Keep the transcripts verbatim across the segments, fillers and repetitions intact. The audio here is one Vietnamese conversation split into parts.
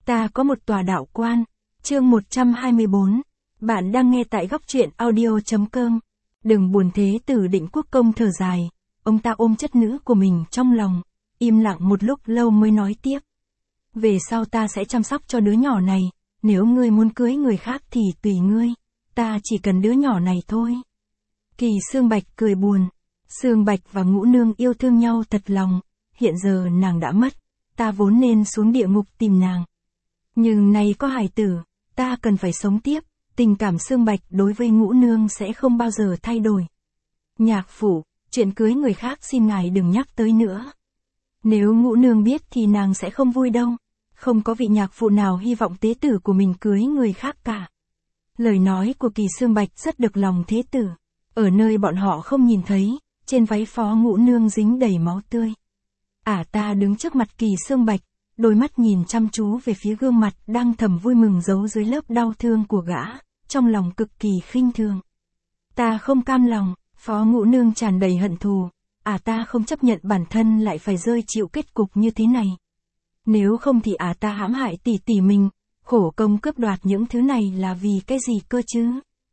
Ta có một tòa đạo quan. Chương một trăm hai mươi bốn. Bạn đang nghe tại góc truyện audio.com. Đừng buồn, thế tử Định Quốc Công thở dài. Ông ta ôm chất nữ của mình trong lòng, im lặng một lúc lâu mới nói tiếp. Về sau ta sẽ chăm sóc cho đứa nhỏ này, nếu ngươi muốn cưới người khác thì tùy ngươi, ta chỉ cần đứa nhỏ này thôi. Kỳ Xương Bạch cười buồn. Xương Bạch và Ngũ Nương yêu thương nhau thật lòng, hiện giờ nàng đã mất, ta vốn nên xuống địa ngục tìm nàng. Nhưng nay có hài tử, ta cần phải sống tiếp, tình cảm Xương Bạch đối với Ngũ Nương sẽ không bao giờ thay đổi. Nhạc phủ, chuyện cưới người khác xin ngài đừng nhắc tới nữa. Nếu Ngũ Nương biết thì nàng sẽ không vui đâu, không có vị nhạc phụ nào hy vọng tế tử của mình cưới người khác cả. Lời nói của Kỳ Xương Bạch rất được lòng thế tử, ở nơi bọn họ không nhìn thấy, trên váy Phó Ngũ Nương dính đầy máu tươi. Ả ta đứng trước mặt Kỳ Xương Bạch, đôi mắt nhìn chăm chú về phía gương mặt đang thầm vui mừng giấu dưới lớp đau thương của gã, trong lòng cực kỳ khinh thường. Ta không cam lòng, Phó Ngũ Nương tràn đầy hận thù, ả ta không chấp nhận bản thân lại phải rơi chịu kết cục như thế này. Nếu không thì ả ta hãm hại tỷ tỷ mình, khổ công cướp đoạt những thứ này là vì cái gì cơ chứ?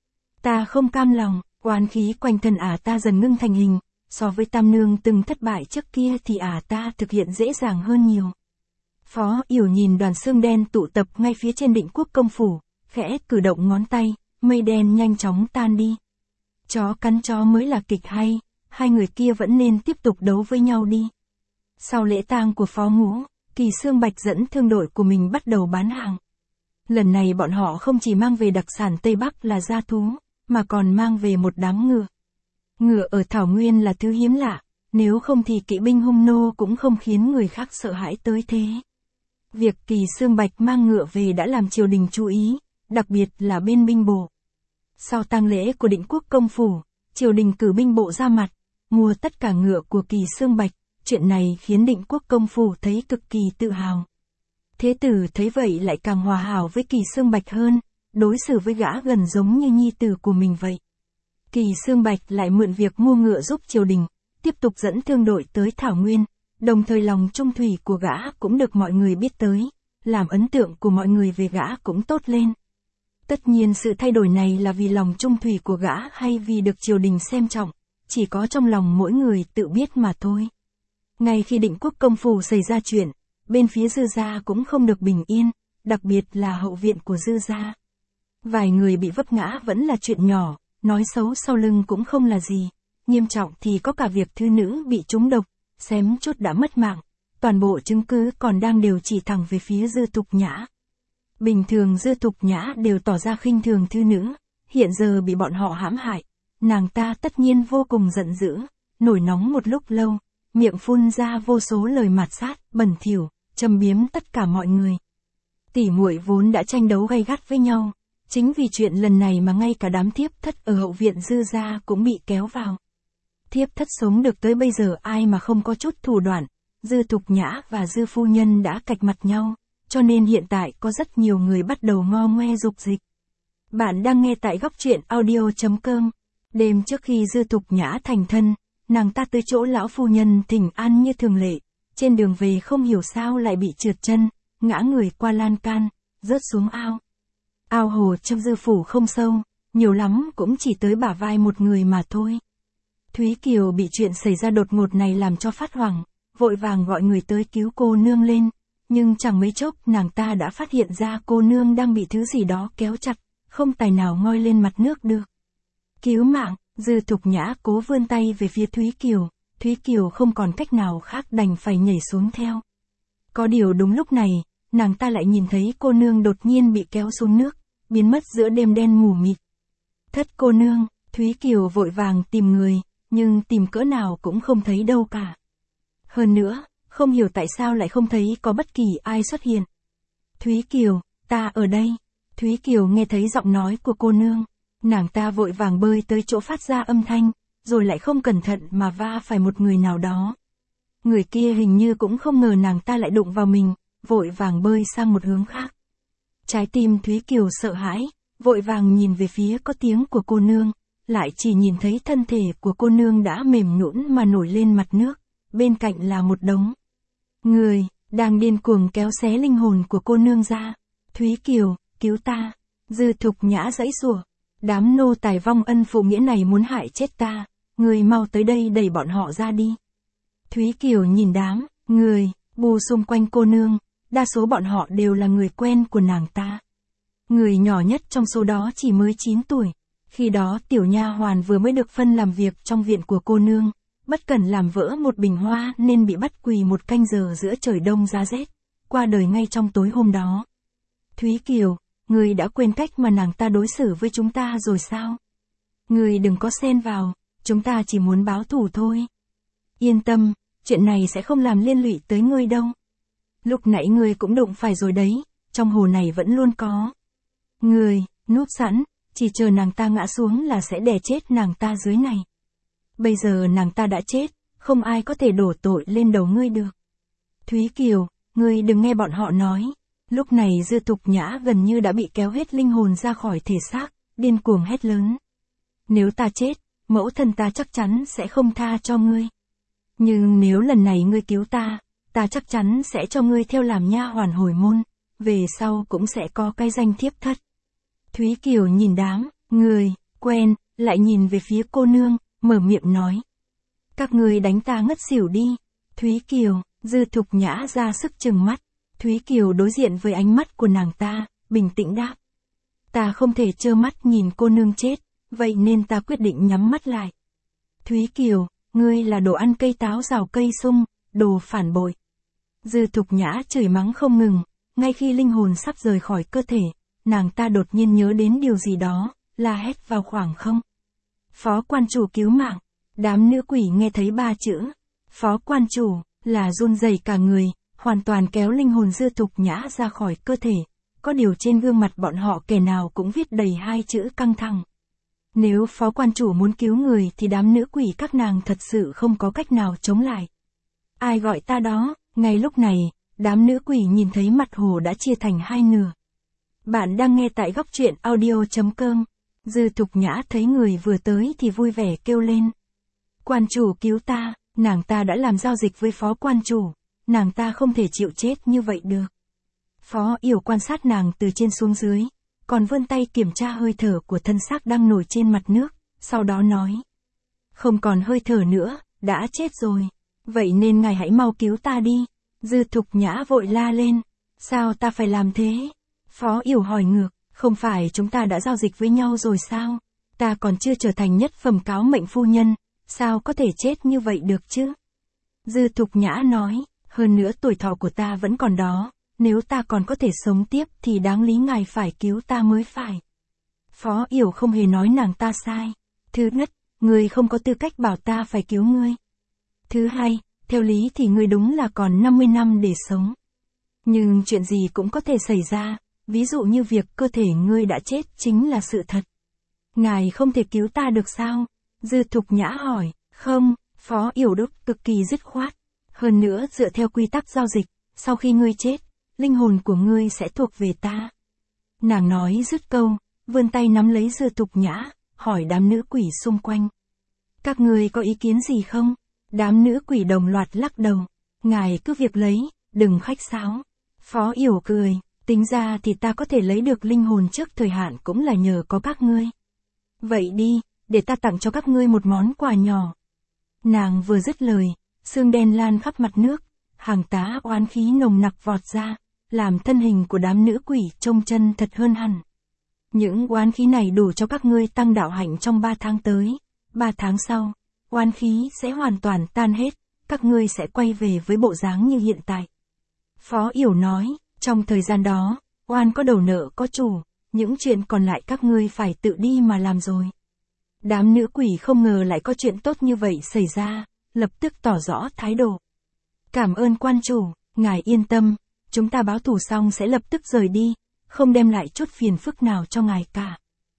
Ta không cam lòng, oán khí quanh thân ả ta dần ngưng thành hình, so với Tam Nương từng thất bại trước kia thì ả ta thực hiện dễ dàng hơn nhiều. Phó Yểu nhìn đoàn xương đen tụ tập ngay phía trên Định Quốc Công phủ, khẽ cử động ngón tay, mây đen nhanh chóng tan đi. Chó cắn chó mới là kịch hay, hai người kia vẫn nên tiếp tục đấu với nhau đi. Sau lễ tang của Phó Ngũ, Kỳ Xương Bạch dẫn thương đội của mình bắt đầu bán hàng. Lần này bọn họ không chỉ mang về đặc sản Tây Bắc là gia thú, mà còn mang về một đám ngựa. Ngựa ở Thảo Nguyên là thứ hiếm lạ, nếu không thì kỵ binh hung nô cũng không khiến người khác sợ hãi tới thế. Việc Kỳ Xương Bạch mang ngựa về đã làm triều đình chú ý, đặc biệt là bên binh bộ. Sau tang lễ của Định Quốc Công phủ, triều đình cử binh bộ ra mặt, mua tất cả ngựa của Kỳ Xương Bạch, chuyện này khiến Định Quốc Công phủ thấy cực kỳ tự hào. Thế tử thấy vậy lại càng hòa hảo với Kỳ Xương Bạch hơn, đối xử với gã gần giống như nhi tử của mình vậy. Kỳ Xương Bạch lại mượn việc mua ngựa giúp triều đình, tiếp tục dẫn thương đội tới Thảo Nguyên, đồng thời lòng trung thủy của gã cũng được mọi người biết tới, làm ấn tượng của mọi người về gã cũng tốt lên. Tất nhiên sự thay đổi này là vì lòng trung thủy của gã hay vì được triều đình xem trọng, chỉ có trong lòng mỗi người tự biết mà thôi. Ngay khi Định Quốc Công phủ xảy ra chuyện, bên phía Dư gia cũng không được bình yên, đặc biệt là hậu viện của Dư gia. Vài người bị vấp ngã vẫn là chuyện nhỏ, nói xấu sau lưng cũng không là gì, nghiêm trọng thì có cả việc thư nữ bị trúng độc, xém chút đã mất mạng, toàn bộ chứng cứ còn đang đều chỉ thẳng về phía Dư Thục Nhã. Bình thường Dư Thục Nhã đều tỏ ra khinh thường thư nữ, hiện giờ bị bọn họ hãm hại, nàng ta tất nhiên vô cùng giận dữ, nổi nóng một lúc lâu, miệng phun ra vô số lời mạt sát, bẩn thỉu, châm biếm tất cả mọi người. Tỷ muội vốn đã tranh đấu gay gắt với nhau, chính vì chuyện lần này mà ngay cả đám thiếp thất ở hậu viện Dư gia cũng bị kéo vào. Thiếp thất sống được tới bây giờ ai mà không có chút thủ đoạn, Dư Thục Nhã và Dư phu nhân đã cạch mặt nhau, cho nên hiện tại có rất nhiều người bắt đầu ngo ngoe dục dịch. Bạn đang nghe tại góc truyện audio.com. Đêm trước khi Dư Thục Nhã thành thân, nàng ta tới chỗ lão phu nhân thỉnh an như thường lệ, trên đường về không hiểu sao lại bị trượt chân, ngã người qua lan can, rớt xuống ao. Ao hồ trong Dư phủ không sâu, nhiều lắm cũng chỉ tới bả vai một người mà thôi. Thúy Kiều bị chuyện xảy ra đột ngột này làm cho phát hoảng, vội vàng gọi người tới cứu cô nương lên, nhưng chẳng mấy chốc nàng ta đã phát hiện ra cô nương đang bị thứ gì đó kéo chặt, không tài nào ngoi lên mặt nước được. Cứu mạng, Dư Thục Nhã cố vươn tay về phía Thúy Kiều, Thúy Kiều không còn cách nào khác đành phải nhảy xuống theo. Có điều đúng lúc này, nàng ta lại nhìn thấy cô nương đột nhiên bị kéo xuống nước, biến mất giữa đêm đen mù mịt. Thất cô nương, Thúy Kiều vội vàng tìm người, nhưng tìm cỡ nào cũng không thấy đâu cả. Hơn nữa, không hiểu tại sao lại không thấy có bất kỳ ai xuất hiện. Thúy Kiều, ta ở đây. Thúy Kiều nghe thấy giọng nói của cô nương, nàng ta vội vàng bơi tới chỗ phát ra âm thanh, rồi lại không cẩn thận mà va phải một người nào đó. Người kia hình như cũng không ngờ nàng ta lại đụng vào mình, vội vàng bơi sang một hướng khác. Trái tim Thúy Kiều sợ hãi, vội vàng nhìn về phía có tiếng của cô nương, lại chỉ nhìn thấy thân thể của cô nương đã mềm nhũn mà nổi lên mặt nước, bên cạnh là một đống người, đang điên cuồng kéo xé linh hồn của cô nương ra. Thúy Kiều, cứu ta. Dư Thục Nhã giãy giụa. Đám nô tài vong ân phụ nghĩa này muốn hại chết ta, người mau tới đây đẩy bọn họ ra đi. Thúy Kiều nhìn đám người bù xung quanh cô nương, đa số bọn họ đều là người quen của nàng ta. Người nhỏ nhất trong số đó chỉ mới chín tuổi, khi đó tiểu nha hoàn vừa mới được phân làm việc trong viện của cô nương, bất cẩn làm vỡ một bình hoa nên bị bắt quỳ một canh giờ giữa trời đông giá rét, qua đời ngay trong tối hôm đó. Thúy Kiều, người đã quên cách mà nàng ta đối xử với chúng ta rồi sao? Người đừng có xen vào, chúng ta chỉ muốn báo thù thôi. Yên tâm, chuyện này sẽ không làm liên lụy tới ngươi đâu. Lúc nãy ngươi cũng đụng phải rồi đấy, trong hồ này vẫn luôn có. Ngươi, núp sẵn, chỉ chờ nàng ta ngã xuống là sẽ đè chết nàng ta dưới này. Bây giờ nàng ta đã chết, không ai có thể đổ tội lên đầu ngươi được. Thúy Kiều, ngươi đừng nghe bọn họ nói. Lúc này Dư Thục Nhã gần như đã bị kéo hết linh hồn ra khỏi thể xác, điên cuồng hét lớn. Nếu ta chết, mẫu thân ta chắc chắn sẽ không tha cho ngươi. Nhưng nếu lần này ngươi cứu ta, ta chắc chắn sẽ cho ngươi theo làm nha hoàn hồi môn, về sau cũng sẽ có cái danh thiếp thất. Thúy Kiều nhìn đám người quen, lại nhìn về phía cô nương, mở miệng nói. Các ngươi đánh ta ngất xỉu đi. Thúy Kiều, Dư Thục Nhã ra sức trừng mắt. Thúy Kiều đối diện với ánh mắt của nàng ta, bình tĩnh đáp. Ta không thể trơ mắt nhìn cô nương chết, vậy nên ta quyết định nhắm mắt lại. Thúy Kiều, ngươi là đồ ăn cây táo rào cây sung, đồ phản bội. Dư Thục Nhã chửi mắng không ngừng, ngay khi linh hồn sắp rời khỏi cơ thể, nàng ta đột nhiên nhớ đến điều gì đó, la hét vào khoảng không. Phó quan chủ cứu mạng. Đám nữ quỷ nghe thấy ba chữ phó quan chủ là run rẩy cả người, hoàn toàn kéo linh hồn Dư Thục Nhã ra khỏi cơ thể, có điều trên gương mặt bọn họ kẻ nào cũng viết đầy hai chữ căng thẳng. Nếu phó quan chủ muốn cứu người thì đám nữ quỷ các nàng thật sự không có cách nào chống lại. Ai gọi ta đó? Ngay lúc này, đám nữ quỷ nhìn thấy mặt hồ đã chia thành hai nửa. Bạn đang nghe tại góc truyện audio chấm com. Dư Thục Nhã thấy người vừa tới thì vui vẻ kêu lên. Quan chủ cứu ta, nàng ta đã làm giao dịch với phó quan chủ, nàng ta không thể chịu chết như vậy được. Phó Yểu quan sát nàng từ trên xuống dưới, còn vươn tay kiểm tra hơi thở của thân xác đang nổi trên mặt nước, sau đó nói. Không còn hơi thở nữa, đã chết rồi. Vậy nên ngài hãy mau cứu ta đi. Dư Thục Nhã vội la lên. Sao ta phải làm thế? Phó Yểu hỏi ngược, không phải chúng ta đã giao dịch với nhau rồi sao? Ta còn chưa trở thành nhất phẩm cáo mệnh phu nhân, sao có thể chết như vậy được chứ? Dư Thục Nhã nói, hơn nữa tuổi thọ của ta vẫn còn đó, nếu ta còn có thể sống tiếp thì đáng lý ngài phải cứu ta mới phải. Phó Yểu không hề nói nàng ta sai. Thứ nhất, ngươi không có tư cách bảo ta phải cứu ngươi. Thứ hai, theo lý thì ngươi đúng là còn năm mươi năm để sống. Nhưng chuyện gì cũng có thể xảy ra, ví dụ như việc cơ thể ngươi đã chết chính là sự thật. Ngài không thể cứu ta được sao? Dư Thục Nhã hỏi. Không, Phó Yểu đúc cực kỳ dứt khoát. Hơn nữa dựa theo quy tắc giao dịch, sau khi ngươi chết, linh hồn của ngươi sẽ thuộc về ta. Nàng nói dứt câu, vươn tay nắm lấy Dư Thục Nhã, hỏi đám nữ quỷ xung quanh. Các ngươi có ý kiến gì không? Đám nữ quỷ đồng loạt lắc đầu. Ngài cứ việc lấy, đừng khách sáo. Phó Yểu cười, tính ra thì ta có thể lấy được linh hồn trước thời hạn cũng là nhờ có các ngươi. Vậy đi, để ta tặng cho các ngươi một món quà nhỏ. Nàng vừa dứt lời, sương đen lan khắp mặt nước, hàng tá oán khí nồng nặc vọt ra, làm thân hình của đám nữ quỷ trông chân thật hơn hẳn. Những oán khí này đủ cho các ngươi tăng đạo hạnh trong ba tháng tới, ba tháng sau, oán khí sẽ hoàn toàn tan hết, các ngươi sẽ quay về với bộ dáng như hiện tại. Phó Yểu nói, trong thời gian đó, oan có đầu nợ có chủ, những chuyện còn lại các ngươi phải tự đi mà làm rồi. Đám nữ quỷ không ngờ lại có chuyện tốt như vậy xảy ra, lập tức tỏ rõ thái độ. Cảm ơn quan chủ, ngài yên tâm, chúng ta báo thù xong sẽ lập tức rời đi, không đem lại chút phiền phức nào cho ngài cả.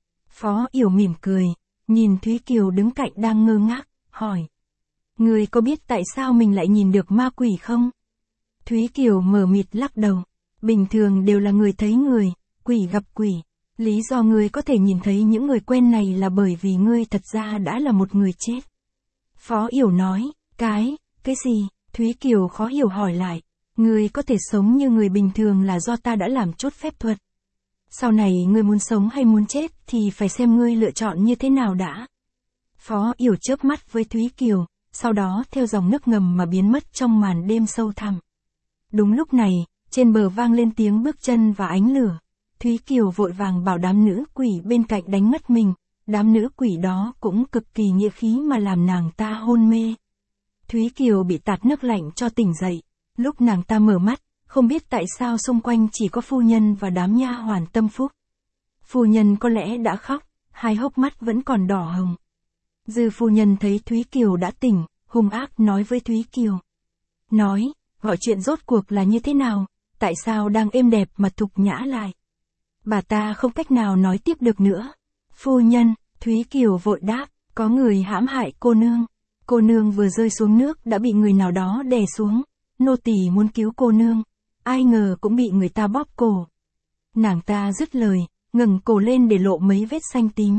Phó Yểu mỉm cười, nhìn Thúy Kiều đứng cạnh đang ngơ ngác, hỏi. Người có biết tại sao mình lại nhìn được ma quỷ không? Thúy Kiều mờ mịt lắc đầu. Bình thường đều là người thấy người, quỷ gặp quỷ. Lý do ngươi có thể nhìn thấy những người quen này là bởi vì ngươi thật ra đã là một người chết. Phó Yểu nói, cái, cái gì? Thúy Kiều khó hiểu hỏi lại. Ngươi có thể sống như người bình thường là do ta đã làm chốt phép thuật. Sau này ngươi muốn sống hay muốn chết thì phải xem ngươi lựa chọn như thế nào đã. Phó Yểu chớp mắt với Thúy Kiều, sau đó theo dòng nước ngầm mà biến mất trong màn đêm sâu thẳm. Đúng lúc này, trên bờ vang lên tiếng bước chân và ánh lửa. Thúy Kiều vội vàng bảo đám nữ quỷ bên cạnh đánh ngất mình, đám nữ quỷ đó cũng cực kỳ nghĩa khí mà làm nàng ta hôn mê. Thúy Kiều bị tạt nước lạnh cho tỉnh dậy, lúc nàng ta mở mắt, không biết tại sao xung quanh chỉ có phu nhân và đám nha hoàn tâm phúc. Phu nhân có lẽ đã khóc, hai hốc mắt vẫn còn đỏ hồng. Dư phu nhân thấy Thúy Kiều đã tỉnh, hung ác nói với Thúy Kiều. Nói, gọi chuyện rốt cuộc là như thế nào, tại sao đang êm đẹp mà Thục Nhã lại. Bà ta không cách nào nói tiếp được nữa. Phu nhân, Thúy Kiều vội đáp, có người hãm hại cô nương. Cô nương vừa rơi xuống nước đã bị người nào đó đè xuống. Nô tỳ muốn cứu cô nương, ai ngờ cũng bị người ta bóp cổ. Nàng ta dứt lời, ngẩng cổ lên để lộ mấy vết xanh tím.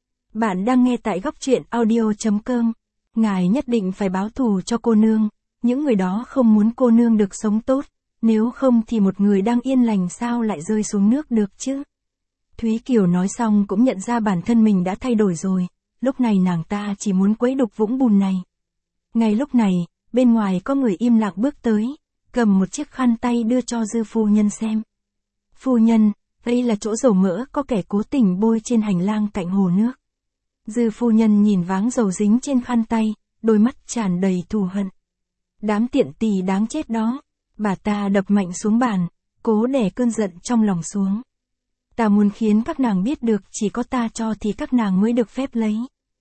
Bạn đang nghe tại góc truyện audio chấm com. Ngài nhất định phải báo thù cho cô nương. Những người đó không muốn cô nương được sống tốt. Nếu không thì một người đang yên lành sao lại rơi xuống nước được chứ? Thúy Kiều nói xong cũng nhận ra bản thân mình đã thay đổi rồi. Lúc này nàng ta chỉ muốn quấy đục vũng bùn này. Ngay lúc này, bên ngoài có người im lặng bước tới, cầm một chiếc khăn tay đưa cho Dư phu nhân xem. Phu nhân, đây là chỗ dầu mỡ có kẻ cố tình bôi trên hành lang cạnh hồ nước. Dư phu nhân nhìn váng dầu dính trên khăn tay, đôi mắt tràn đầy thù hận. Đám tiện tỳ đáng chết đó. Bà ta đập mạnh xuống bàn, cố đè cơn giận trong lòng xuống. Ta muốn khiến các nàng biết được chỉ có ta cho thì các nàng mới được phép lấy.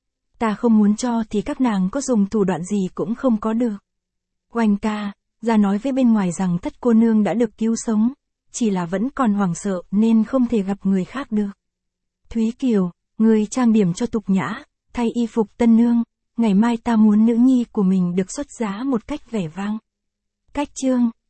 Ta không muốn cho thì các nàng có dùng thủ đoạn gì cũng không có được. Oanh ca, ra nói với bên ngoài rằng thất cô nương đã được cứu sống, chỉ là vẫn còn hoảng sợ nên không thể gặp người khác được. Thúy Kiều, người trang điểm cho Tục Nhã, thay y phục tân nương, ngày mai ta muốn nữ nhi của mình được xuất giá một cách vẻ vang. Cách chương